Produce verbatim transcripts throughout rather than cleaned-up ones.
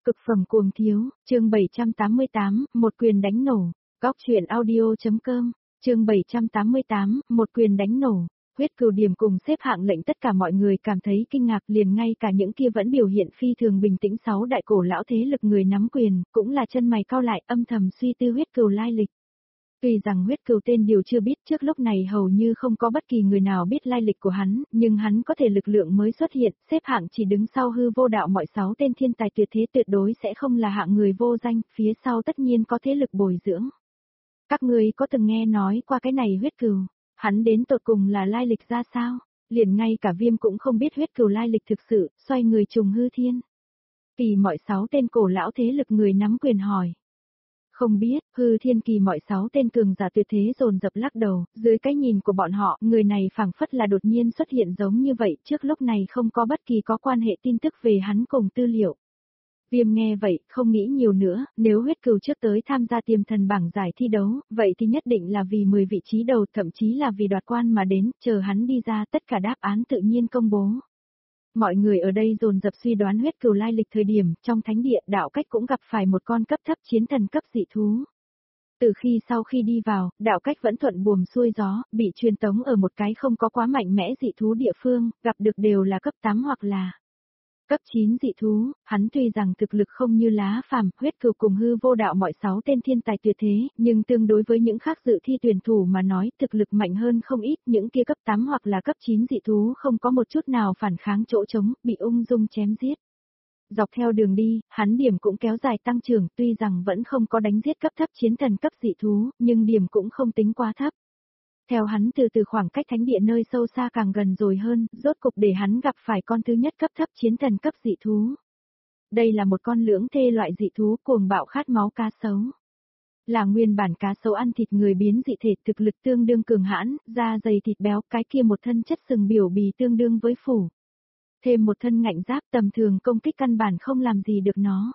Cực phẩm cuồng thiếu, chương bảy trăm tám mươi tám, một quyền đánh nổ. Góc truyện audio.com, chương bảy trăm tám mươi tám, một quyền đánh nổ. Huyết Cừu Điểm cùng xếp hạng lệnh tất cả mọi người cảm thấy kinh ngạc, liền ngay cả những kia vẫn biểu hiện phi thường bình tĩnh sáu đại cổ lão thế lực người nắm quyền, cũng là chân mày cau lại âm thầm suy tư Huyết Cừu lai lịch. Tuy rằng Huyết Cừu tên điều chưa biết, trước lúc này hầu như không có bất kỳ người nào biết lai lịch của hắn, nhưng hắn có thể lực lượng mới xuất hiện, xếp hạng chỉ đứng sau hư vô đạo mọi sáu tên thiên tài tuyệt thế tuyệt đối sẽ không là hạng người vô danh, phía sau tất nhiên có thế lực bồi dưỡng. Các ngươi có từng nghe nói qua cái này Huyết Cừu, hắn đến tột cùng là lai lịch ra sao? Liền ngay cả Viêm cũng không biết Huyết Cừu lai lịch thực sự, xoay người trùng hư thiên. Kỳ mọi sáu tên cổ lão thế lực người nắm quyền hỏi. Không biết, hư thiên kỳ mọi sáu tên cường giả tuyệt thế dồn dập lắc đầu, dưới cái nhìn của bọn họ, người này phảng phất là đột nhiên xuất hiện giống như vậy, trước lúc này không có bất kỳ có quan hệ tin tức về hắn cùng tư liệu. Viêm nghe vậy, không nghĩ nhiều nữa, nếu Huyết Cừu trước tới tham gia tiềm thần bảng giải thi đấu, vậy thì nhất định là vì mười vị trí đầu, thậm chí là vì đoạt quan mà đến, chờ hắn đi ra tất cả đáp án tự nhiên công bố. Mọi người ở đây dồn dập suy đoán Huyết Cừu lai lịch thời điểm, trong thánh địa Đạo Cách cũng gặp phải một con cấp thấp chiến thần cấp dị thú. Từ khi sau khi đi vào, Đạo Cách vẫn thuận buồm xuôi gió, bị truyền tống ở một cái không có quá mạnh mẽ dị thú địa phương, gặp được đều là cấp tám hoặc là cấp chín dị thú. Hắn tuy rằng thực lực không như lá phàm, Huyết Cừu cùng hư vô đạo mọi sáu tên thiên tài tuyệt thế, nhưng tương đối với những khác dự thi tuyển thủ mà nói, thực lực mạnh hơn không ít, những kia cấp tám hoặc là cấp chín dị thú không có một chút nào phản kháng chỗ trống, bị ung dung chém giết. Dọc theo đường đi, hắn điểm cũng kéo dài tăng trưởng, tuy rằng vẫn không có đánh giết cấp thấp chiến thần cấp dị thú, nhưng điểm cũng không tính quá thấp. Theo hắn từ từ khoảng cách thánh địa nơi sâu xa càng gần rồi hơn, rốt cục để hắn gặp phải con thứ nhất cấp thấp chiến thần cấp dị thú. Đây là một con lưỡng thê loại dị thú cuồng bạo khát máu cá sấu. Là nguyên bản cá sấu ăn thịt người biến dị thể, thực lực tương đương cường hãn, da dày thịt béo, cái kia một thân chất sừng biểu bì tương đương với phủ. Thêm một thân ngạnh giáp tầm thường công kích căn bản không làm gì được nó.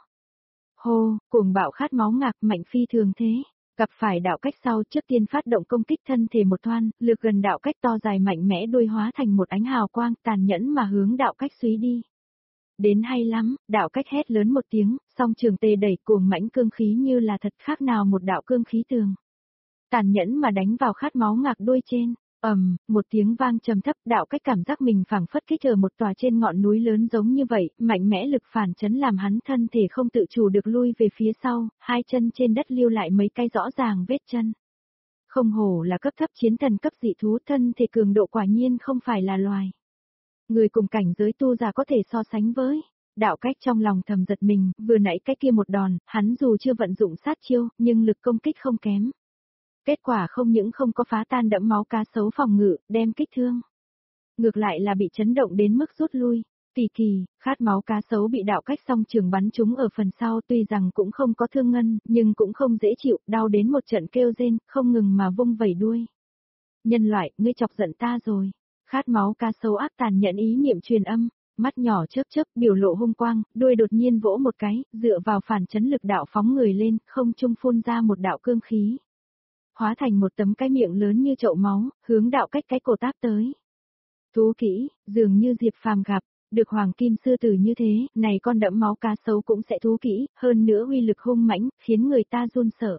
Hô, cuồng bạo khát máu ngạc mạnh phi thường thế. Gặp phải Đạo Cách sau trước tiên phát động công kích thân thể một thoan, lược gần Đạo Cách to dài mạnh mẽ đuôi hóa thành một ánh hào quang tàn nhẫn mà hướng Đạo Cách suý đi. Đến hay lắm, Đạo Cách hét lớn một tiếng, song trường tê đẩy cuồng mãnh cương khí như là thật khác nào một đạo cương khí tường. Tàn nhẫn mà đánh vào khát máu ngạc đuôi trên. Ầm, um, một tiếng vang trầm thấp, Đạo Cách cảm giác mình phảng phất kích ở một tòa trên ngọn núi lớn giống như vậy, mạnh mẽ lực phản chấn làm hắn thân thể không tự chủ được lui về phía sau, hai chân trên đất lưu lại mấy cái rõ ràng vết chân. Không hổ là cấp thấp chiến thần cấp dị thú, thân thể cường độ quả nhiên không phải là loài người cùng cảnh giới tu giả có thể so sánh với. Đạo Cách trong lòng thầm giật mình, vừa nãy cái kia một đòn, hắn dù chưa vận dụng sát chiêu, nhưng lực công kích không kém. Kết quả không những không có phá tan đẫm máu cá sấu phòng ngự, đem kích thương. Ngược lại là bị chấn động đến mức rút lui. Kỳ kỳ, khát máu cá sấu bị Đạo Cách song trường bắn trúng ở phần sau, tuy rằng cũng không có thương ngân, nhưng cũng không dễ chịu, đau đến một trận kêu rên, không ngừng mà vung vẩy đuôi. Nhân loại, ngươi chọc giận ta rồi. Khát máu cá sấu ác tàn nhận ý niệm truyền âm, mắt nhỏ chớp chớp, biểu lộ hung quang, đuôi đột nhiên vỗ một cái, dựa vào phản chấn lực đạo phóng người lên, không trung phun ra một đạo cương khí. Hóa thành một tấm cái miệng lớn như chậu máu, hướng Đạo Cách cái cổ táp tới. Thú kỹ, dường như Diệp Phàm gặp, được hoàng kim sư tử như thế, này con đẫm máu cá sấu cũng sẽ thú kỹ, hơn nữa uy lực hung mãnh, khiến người ta run sợ.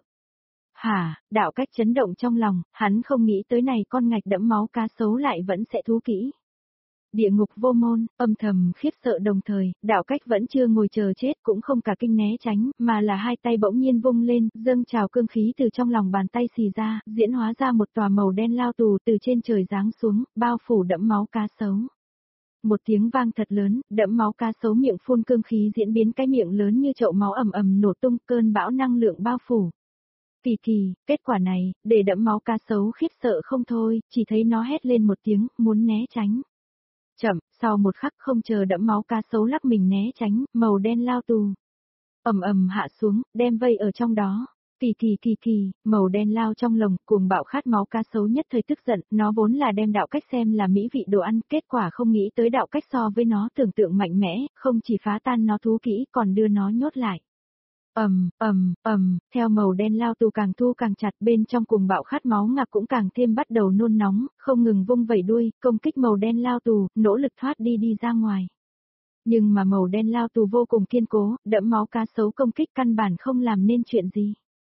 Hả, Đạo Cách chấn động trong lòng, hắn không nghĩ tới này con ngạch đẫm máu cá sấu lại vẫn sẽ thú kỹ. Địa ngục vô môn, âm thầm khiếp sợ đồng thời, Đạo Cách vẫn chưa ngồi chờ chết cũng không cả kinh né tránh, mà là hai tay bỗng nhiên vung lên, dâng trào cương khí từ trong lòng bàn tay xì ra, diễn hóa ra một tòa màu đen lao tù từ trên trời giáng xuống, bao phủ đẫm máu cá sấu. Một tiếng vang thật lớn, đẫm máu cá sấu miệng phun cương khí diễn biến cái miệng lớn như chậu máu ầm ầm nổ tung, cơn bão năng lượng bao phủ. Kỳ kỳ, kết quả này, để đẫm máu cá sấu khiếp sợ không thôi, chỉ thấy nó hét lên một tiếng, muốn né tránh. Chậm, sau một khắc không chờ đẫm máu cá sấu lắc mình né tránh, màu đen lao tù. Ầm ầm hạ xuống, đem vây ở trong đó. Kỳ kỳ kỳ kỳ, màu đen lao trong lồng, cuồng bạo khát máu cá sấu nhất thời tức giận, nó vốn là đem Đạo Cách xem là mỹ vị đồ ăn, kết quả không nghĩ tới Đạo Cách so với nó tưởng tượng mạnh mẽ, không chỉ phá tan nó thú kỹ còn đưa nó nhốt lại. Ầm, ầm, ầm, theo màu đen lao tù càng thu càng chặt, bên trong cuồng bạo khát máu ngạc cũng càng thêm bắt đầu nôn nóng, không ngừng vung vẩy đuôi, công kích màu đen lao tù, nỗ lực thoát đi đi ra ngoài. Nhưng mà màu đen lao tù vô cùng kiên cố, đẫm máu cá sấu công kích căn bản không làm nên chuyện gì.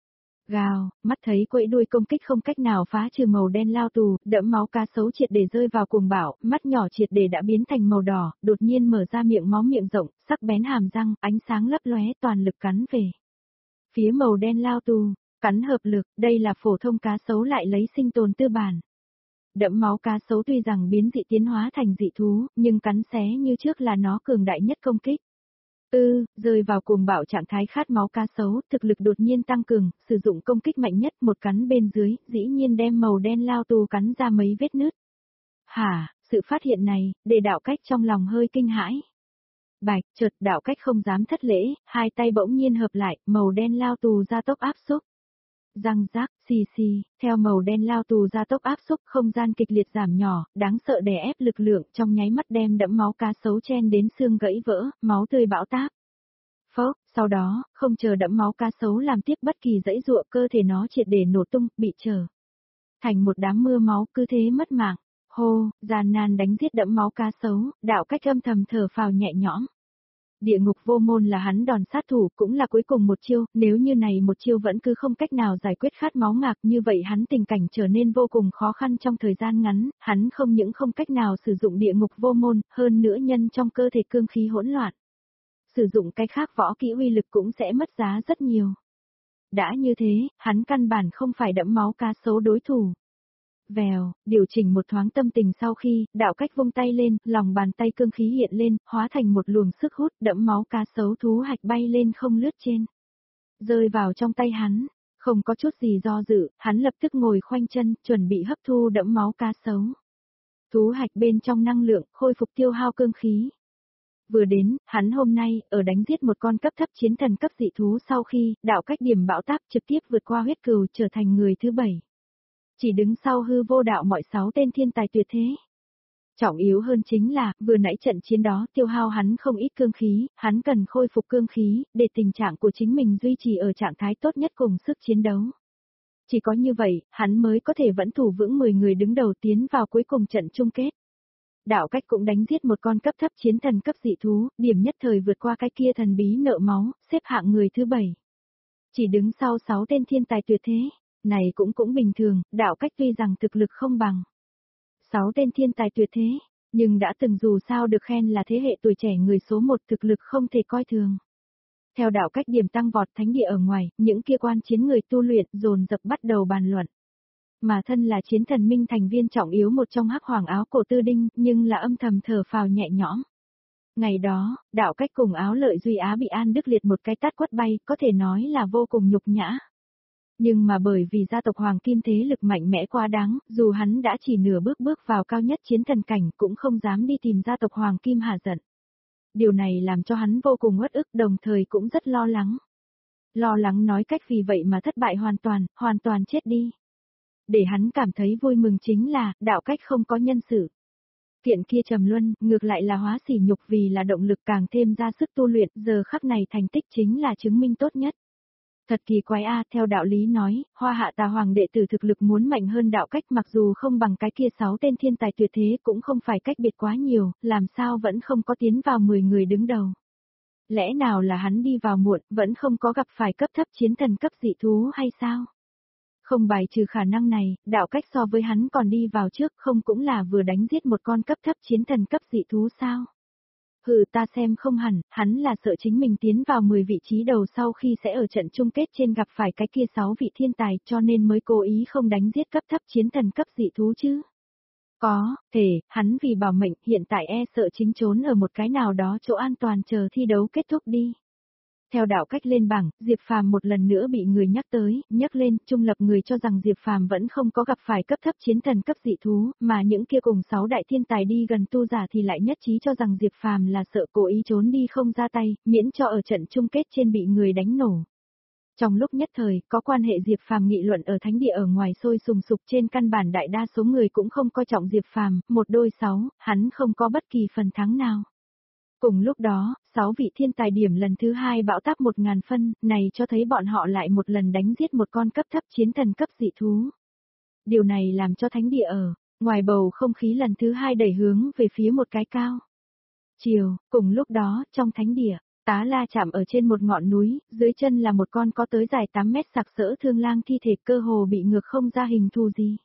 Gào, mắt thấy quẫy đuôi công kích không cách nào phá trừ màu đen lao tù, đẫm máu cá sấu triệt để rơi vào cuồng bạo, mắt nhỏ triệt để đã biến thành màu đỏ, đột nhiên mở ra miệng máu miệng rộng, sắc bén hàm răng, ánh sáng lấp lóe toàn lực cắn về. Phía màu đen lao tù, cắn hợp lực, đây là phổ thông cá sấu lại lấy sinh tồn tư bản. Đẫm máu cá sấu tuy rằng biến dị tiến hóa thành dị thú, nhưng cắn xé như trước là nó cường đại nhất công kích. Ư, rơi vào cuồng bạo trạng thái khát máu cá sấu, thực lực đột nhiên tăng cường, sử dụng công kích mạnh nhất một cắn bên dưới, dĩ nhiên đem màu đen lao tù cắn ra mấy vết nứt. Hả, sự phát hiện này, để đạo cách trong lòng hơi kinh hãi. Bạch, chợt đạo cách không dám thất lễ, hai tay bỗng nhiên hợp lại, màu đen lao tù ra tốc áp xúc. Răng rác, xì xì, theo màu đen lao tù ra tốc áp xúc không gian kịch liệt giảm nhỏ, đáng sợ đè ép lực lượng trong nháy mắt đem đẫm máu cá sấu chen đến xương gãy vỡ, máu tươi bão táp. Phốc, sau đó, không chờ đẫm máu cá sấu làm tiếp bất kỳ dãy dụa cơ thể nó triệt để nổ tung, bị trở thành một đám mưa máu cứ thế mất mạng. Hô, gian nan đánh giết đẫm máu cá sấu, đạo cách âm thầm thở phào nhẹ nhõm. Địa ngục vô môn là hắn đòn sát thủ cũng là cuối cùng một chiêu, nếu như này một chiêu vẫn cứ không cách nào giải quyết khát máu ngạc như vậy hắn tình cảnh trở nên vô cùng khó khăn trong thời gian ngắn, hắn không những không cách nào sử dụng địa ngục vô môn, hơn nữa nhân trong cơ thể cương khí hỗn loạn. Sử dụng cái khác võ kỹ uy lực cũng sẽ mất giá rất nhiều. Đã như thế, hắn căn bản không phải đẫm máu cá sấu đối thủ. Vèo, điều chỉnh một thoáng tâm tình sau khi, đạo cách vung tay lên, lòng bàn tay cương khí hiện lên, hóa thành một luồng sức hút đẫm máu cá sấu thú hạch bay lên không lướt trên. Rơi vào trong tay hắn, không có chút gì do dự, hắn lập tức ngồi khoanh chân, chuẩn bị hấp thu đẫm máu cá sấu. Thú hạch bên trong năng lượng, khôi phục tiêu hao cương khí. Vừa đến, hắn hôm nay, ở đánh giết một con cấp thấp chiến thần cấp dị thú sau khi, đạo cách điểm bão táp trực tiếp vượt qua huyết cừu trở thành người thứ bảy. Chỉ đứng sau hư vô đạo mọi sáu tên thiên tài tuyệt thế. Trọng yếu hơn chính là, vừa nãy trận chiến đó tiêu hao hắn không ít cương khí, hắn cần khôi phục cương khí, để tình trạng của chính mình duy trì ở trạng thái tốt nhất cùng sức chiến đấu. Chỉ có như vậy, hắn mới có thể vẫn thủ vững mười người đứng đầu tiến vào cuối cùng trận chung kết. Đạo cách cũng đánh giết một con cấp thấp chiến thần cấp dị thú, điểm nhất thời vượt qua cái kia thần bí nợ máu, xếp hạng người thứ bảy. Chỉ đứng sau sáu tên thiên tài tuyệt thế. Này cũng cũng bình thường, đạo cách tuy rằng thực lực không bằng sáu tên thiên tài tuyệt thế, nhưng đã từng dù sao được khen là thế hệ tuổi trẻ người số một thực lực không thể coi thường. Theo đạo cách điểm tăng vọt thánh địa ở ngoài, những kia quan chiến người tu luyện dồn dập bắt đầu bàn luận. Mà thân là chiến thần minh thành viên trọng yếu một trong hắc hoàng áo cổ tư đinh, nhưng là âm thầm thở phào nhẹ nhõm. Ngày đó, đạo cách cùng áo lợi duy á bị An Đức Liệt một cái tát quất bay, có thể nói là vô cùng nhục nhã. Nhưng mà bởi vì gia tộc Hoàng Kim thế lực mạnh mẽ quá đáng, dù hắn đã chỉ nửa bước bước vào cao nhất chiến thần cảnh cũng không dám đi tìm gia tộc Hoàng Kim hạ giận. Điều này làm cho hắn vô cùng uất ức đồng thời cũng rất lo lắng. Lo lắng nói cách vì vậy mà thất bại hoàn toàn, hoàn toàn chết đi. Để hắn cảm thấy vui mừng chính là, đạo cách không có nhân sự. Kiện kia trầm luân, ngược lại là hóa sỉ nhục vì là động lực càng thêm ra sức tu luyện, giờ khắc này thành tích chính là chứng minh tốt nhất. Thật kỳ quái a, theo đạo lý nói, Hoa Hạ Tà Hoàng đệ tử thực lực muốn mạnh hơn đạo cách mặc dù không bằng cái kia sáu tên thiên tài tuyệt thế cũng không phải cách biệt quá nhiều, làm sao vẫn không có tiến vào mười người đứng đầu. Lẽ nào là hắn đi vào muộn, vẫn không có gặp phải cấp thấp chiến thần cấp dị thú hay sao? Không bài trừ khả năng này, đạo cách so với hắn còn đi vào trước không cũng là vừa đánh giết một con cấp thấp chiến thần cấp dị thú sao? Hừ ta xem không hẳn, hắn là sợ chính mình tiến vào mười vị trí đầu sau khi sẽ ở trận chung kết trên gặp phải cái kia sáu vị thiên tài cho nên mới cố ý không đánh giết cấp thấp chiến thần cấp dị thú chứ. Có, thể, hắn vì bảo mệnh hiện tại e sợ chính trốn ở một cái nào đó chỗ an toàn chờ thi đấu kết thúc đi. Theo đạo cách lên bảng, Diệp Phàm một lần nữa bị người nhắc tới, nhắc lên, trung lập người cho rằng Diệp Phàm vẫn không có gặp phải cấp thấp chiến thần cấp dị thú, mà những kia cùng sáu đại thiên tài đi gần tu giả thì lại nhất trí cho rằng Diệp Phàm là sợ cố ý trốn đi không ra tay, miễn cho ở trận chung kết trên bị người đánh nổ. Trong lúc nhất thời, có quan hệ Diệp Phàm nghị luận ở thánh địa ở ngoài sôi sùng sục trên căn bản đại đa số người cũng không coi trọng Diệp Phàm, một đôi sáu, hắn không có bất kỳ phần thắng nào. Cùng lúc đó, sáu vị thiên tài điểm lần thứ hai bão táp một ngàn phân, này cho thấy bọn họ lại một lần đánh giết một con cấp thấp chiến thần cấp dị thú. Điều này làm cho thánh địa ở, ngoài bầu không khí lần thứ hai đẩy hướng về phía một cái cao. Chiều, cùng lúc đó, trong thánh địa, Tá La chạm ở trên một ngọn núi, dưới chân là một con có tới dài tám mét sặc sỡ thương lang thi thể cơ hồ bị ngược không ra hình thù gì.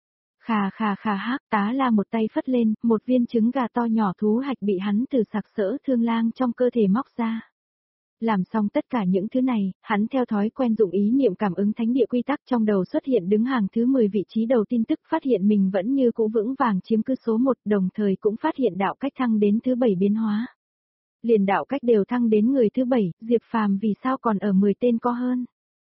Khà khà khà hác, Tá La một tay phất lên, một viên trứng gà to nhỏ thú hạch bị hắn từ sặc sỡ thương lang trong cơ thể móc ra. Làm xong tất cả những thứ này, hắn theo thói quen dụng ý niệm cảm ứng thánh địa quy tắc trong đầu xuất hiện đứng hàng thứ mười vị trí đầu tin tức phát hiện mình vẫn như cũ vững vàng chiếm cứ số một, đồng thời cũng phát hiện đạo cách thăng đến thứ bảy biến hóa. Liền đạo cách đều thăng đến người thứ bảy, Diệp Phàm vì sao còn ở mười tên có hơn?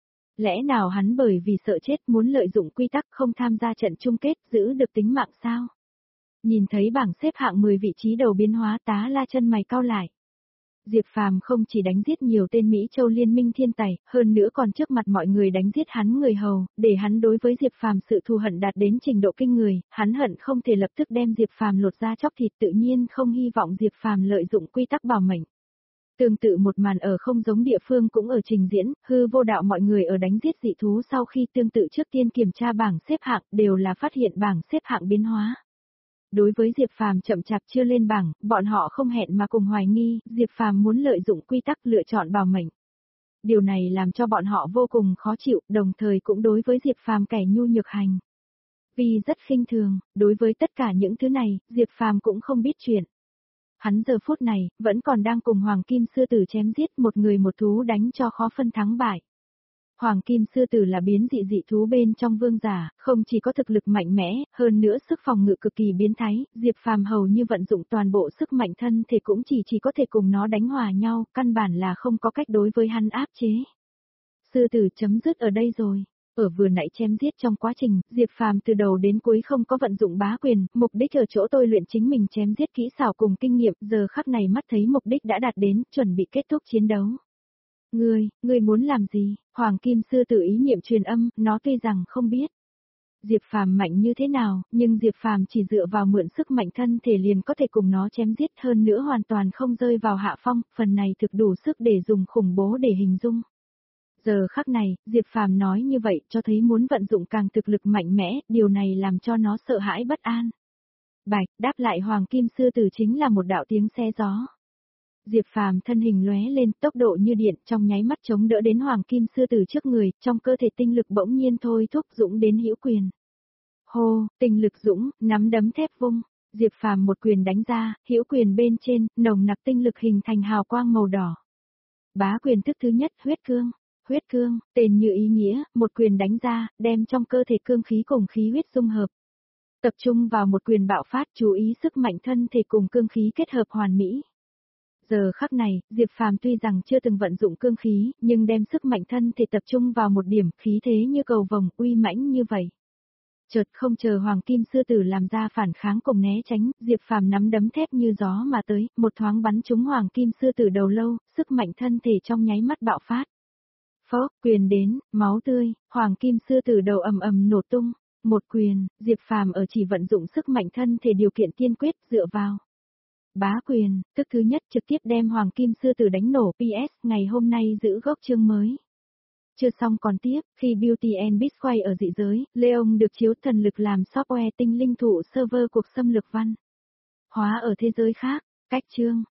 Lẽ nào hắn bởi vì sợ chết muốn lợi dụng quy tắc không tham gia trận chung kết giữ được tính mạng sao? Nhìn thấy bảng xếp hạng mười vị trí đầu biến hóa Tá La chân mày cau lại. Diệp Phàm không chỉ đánh giết nhiều tên Mỹ Châu liên minh thiên tài, hơn nữa còn trước mặt mọi người đánh giết hắn người hầu, để hắn đối với Diệp Phàm sự thù hận đạt đến trình độ kinh người, hắn hận không thể lập tức đem Diệp Phàm lột ra chóc thịt, tự nhiên không hy vọng Diệp Phàm lợi dụng quy tắc bảo mệnh. Tương tự một màn ở không giống địa phương cũng ở trình diễn, hư vô đạo mọi người ở đánh giết dị thú sau khi tương tự trước tiên kiểm tra bảng xếp hạng đều là phát hiện bảng xếp hạng biến hóa. Đối với Diệp Phàm chậm chạp chưa lên bảng, bọn họ không hẹn mà cùng hoài nghi, Diệp Phàm muốn lợi dụng quy tắc lựa chọn bảo mệnh. Điều này làm cho bọn họ vô cùng khó chịu, đồng thời cũng đối với Diệp Phàm kẻ nhu nhược hành. Vì rất khinh thường, đối với tất cả những thứ này, Diệp Phàm cũng không biết chuyện. Hắn giờ phút này, vẫn còn đang cùng Hoàng Kim Sư Tử chém giết một người một thú đánh cho khó phân thắng bại. Hoàng Kim Sư Tử là biến dị dị thú bên trong vương giả, không chỉ có thực lực mạnh mẽ, hơn nữa sức phòng ngự cực kỳ biến thái, Diệp Phàm hầu như vận dụng toàn bộ sức mạnh thân thể cũng chỉ chỉ có thể cùng nó đánh hòa nhau, căn bản là không có cách đối với hắn áp chế. Sư Tử chấm dứt ở đây rồi. Ở vừa nãy chém giết trong quá trình, Diệp Phàm từ đầu đến cuối không có vận dụng bá quyền, mục đích ở chỗ tôi luyện chính mình chém giết kỹ xảo cùng kinh nghiệm, giờ khắc này mắt thấy mục đích đã đạt đến, chuẩn bị kết thúc chiến đấu. Ngươi, ngươi muốn làm gì? Hoàng Kim Sư Tử ý niệm truyền âm, nó tuy rằng không biết Diệp Phàm mạnh như thế nào, nhưng Diệp Phàm chỉ dựa vào mượn sức mạnh thân thể liền có thể cùng nó chém giết, hơn nữa hoàn toàn không rơi vào hạ phong, phần này thực đủ sức để dùng khủng bố để hình dung. Giờ khắc này, Diệp Phàm nói như vậy cho thấy muốn vận dụng càng thực lực mạnh mẽ, điều này làm cho nó sợ hãi bất an. Bạch, đáp lại Hoàng Kim Sư Tử chính là một đạo tiếng xe gió. Diệp Phàm thân hình lóe lên, tốc độ như điện, trong nháy mắt chống đỡ đến Hoàng Kim Sư Tử trước người, trong cơ thể tinh lực bỗng nhiên thôi thúc dũng đến hữu quyền. Hô, tinh lực dũng, nắm đấm thép vung, Diệp Phàm một quyền đánh ra, hữu quyền bên trên, nồng nặc tinh lực hình thành hào quang màu đỏ. Bá quyền thức thứ nhất, huyết cương. Huyết cương, tên như ý nghĩa, một quyền đánh ra, đem trong cơ thể cương khí cùng khí huyết dung hợp. Tập trung vào một quyền bạo phát, chú ý sức mạnh thân thể cùng cương khí kết hợp hoàn mỹ. Giờ khắc này, Diệp Phàm tuy rằng chưa từng vận dụng cương khí, nhưng đem sức mạnh thân thể tập trung vào một điểm, khí thế như cầu vồng, uy mãnh như vậy. Chợt không chờ Hoàng Kim Sư Tử làm ra phản kháng cùng né tránh, Diệp Phàm nắm đấm thép như gió mà tới, một thoáng bắn trúng Hoàng Kim Sư Tử đầu lâu, sức mạnh thân thể trong nháy mắt bạo phát. Phốc, quyền đến, máu tươi, Hoàng Kim Sư Tử đầu ầm ầm nổ tung, một quyền, Diệp Phàm ở chỉ vận dụng sức mạnh thân thể điều kiện tiên quyết dựa vào. Bá quyền, tức thứ nhất trực tiếp đem Hoàng Kim Sư Tử đánh nổ. pê ét, ngày hôm nay giữ gốc chương mới. Chưa xong còn tiếp, khi Beauty and Beast quay ở dị giới, Leon được chiếu thần lực làm software tinh linh thụ server cuộc xâm lược văn. Hóa ở thế giới khác, cách chương.